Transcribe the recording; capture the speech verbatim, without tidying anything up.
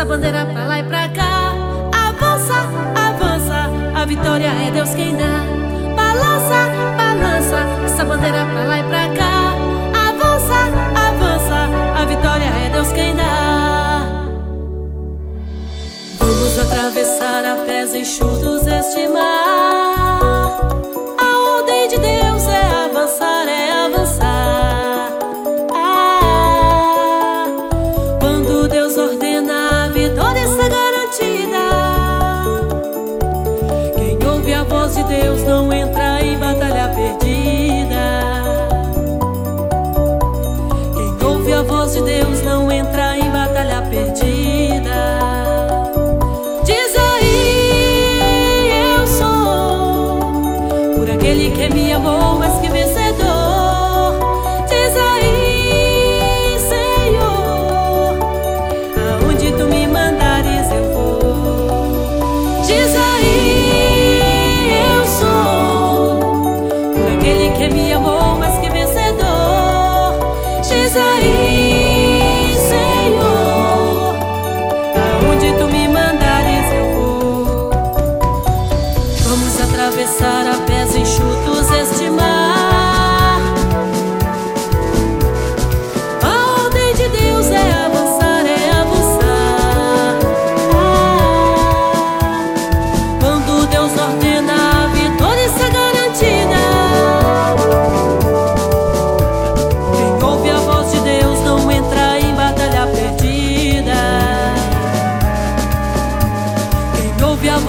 bandeira pra lá e pra cá. Avança, avança, a vitória é Deus quem dá. Balança, balança, essa bandeira pra lá e pra cá. Avança, avança, a vitória é Deus quem dá. Vamos atravessar a pés enxutos este mar. A ordem de Deus é avançar, é avançar. Ah, quando Deus ordena, a vitória está garantida. Quem ouve a voz de Deus não entra